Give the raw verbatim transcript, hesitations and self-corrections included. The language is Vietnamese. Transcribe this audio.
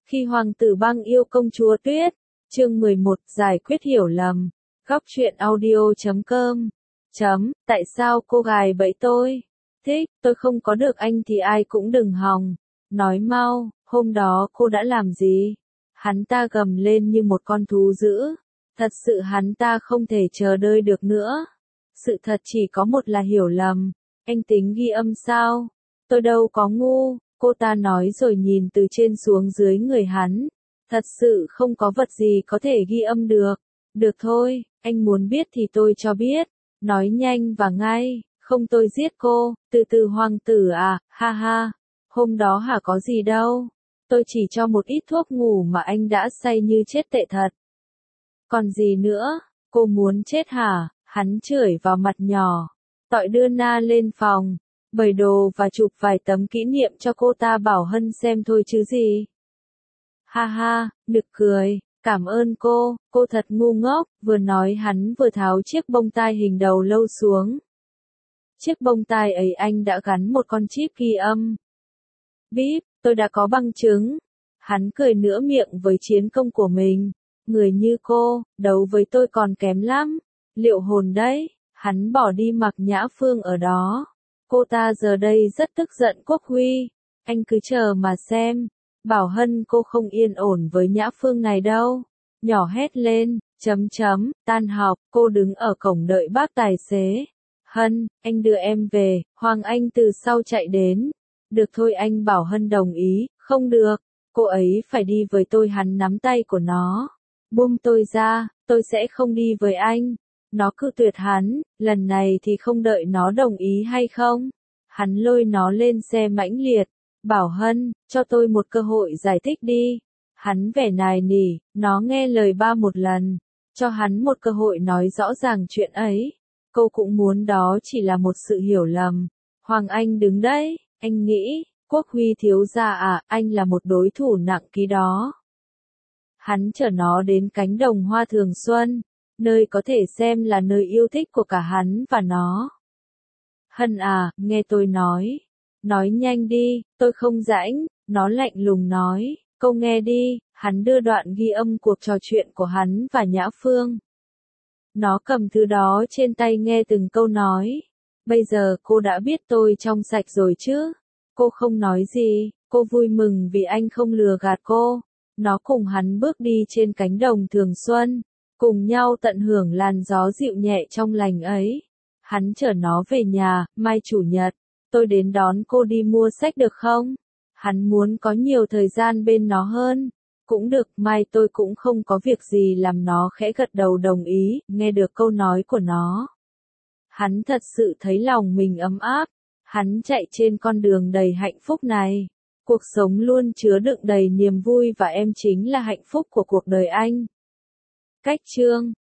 Khi hoàng tử băng yêu công chúa Tuyết, chương mười một, giải quyết hiểu lầm. Góc truyện audio chấm com. Chấm, tại sao cô gài bẫy tôi? Thích, tôi không có được anh thì ai cũng đừng hòng. Nói mau, hôm đó cô đã làm gì? Hắn ta gầm lên như một con thú dữ. Thật sự hắn ta không thể chờ đợi được nữa. Sự thật chỉ có một là hiểu lầm. Anh tính ghi âm sao? Tôi đâu có ngu. Cô ta nói rồi nhìn từ trên xuống dưới người hắn. Thật sự không có vật gì có thể ghi âm được. Được thôi, anh muốn biết thì tôi cho biết. Nói nhanh và ngay, không tôi giết cô. Từ từ hoàng tử à, ha ha. Hôm đó hả có gì đâu. Tôi chỉ cho một ít thuốc ngủ mà anh đã say như chết tệ thật. Còn gì nữa, cô muốn chết hả? Hắn chửi vào mặt nhỏ. Tọi đưa Na lên phòng. Bày đồ và chụp vài tấm kỷ niệm cho cô ta bảo Hân xem thôi chứ gì. Ha ha, nực cười, cảm ơn cô, cô thật ngu ngốc, vừa nói hắn vừa tháo chiếc bông tai hình đầu lâu xuống. Chiếc bông tai ấy anh đã gắn một con chip ghi âm. Bíp, tôi đã có bằng chứng. Hắn cười nửa miệng với chiến công của mình. Người như cô, đấu với tôi còn kém lắm. Liệu hồn đấy, hắn bỏ đi mặc Nhã Phương ở đó. Cô ta giờ đây rất tức giận Quốc Huy. Anh cứ chờ mà xem. Bảo Hân cô không yên ổn với Nhã Phương này đâu. Nhỏ hét lên, chấm chấm, tan học, cô đứng ở cổng đợi bác tài xế. Hân, anh đưa em về, Hoàng Anh từ sau chạy đến. Được thôi anh bảo Hân đồng ý, không được, cô ấy phải đi với tôi hắn nắm tay của nó. Buông tôi ra, tôi sẽ không đi với anh. Nó cự tuyệt hắn, lần này thì không đợi nó đồng ý hay không? Hắn lôi nó lên xe mãnh liệt. Bảo Hân, cho tôi một cơ hội giải thích đi. Hắn vẻ nài nỉ, nó nghe lời ba một lần. Cho hắn một cơ hội nói rõ ràng chuyện ấy. Cô cũng muốn đó chỉ là một sự hiểu lầm. Hoàng Anh đứng đấy, anh nghĩ, Quốc Huy thiếu gia à, anh là một đối thủ nặng ký đó. Hắn chở nó đến cánh đồng hoa Thường Xuân. Nơi có thể xem là nơi yêu thích của cả hắn và nó. Hân à, nghe tôi nói. Nói nhanh đi, tôi không rãnh, nó lạnh lùng nói. Câu nghe đi, hắn đưa đoạn ghi âm cuộc trò chuyện của hắn và Nhã Phương. Nó cầm thứ đó trên tay nghe từng câu nói. Bây giờ cô đã biết tôi trong sạch rồi chứ? Cô không nói gì, cô vui mừng vì anh không lừa gạt cô. Nó cùng hắn bước đi trên cánh đồng Thường Xuân. Cùng nhau tận hưởng làn gió dịu nhẹ trong lành ấy. Hắn chở nó về nhà, mai chủ nhật. Tôi đến đón cô đi mua sách được không? Hắn muốn có nhiều thời gian bên nó hơn. Cũng được, mai tôi cũng không có việc gì làm. Nó khẽ gật đầu đồng ý, nghe được câu nói của nó. Hắn thật sự thấy lòng mình ấm áp. Hắn chạy trên con đường đầy hạnh phúc này. Cuộc sống luôn chứa đựng đầy niềm vui và em chính là hạnh phúc của cuộc đời anh. Cách chương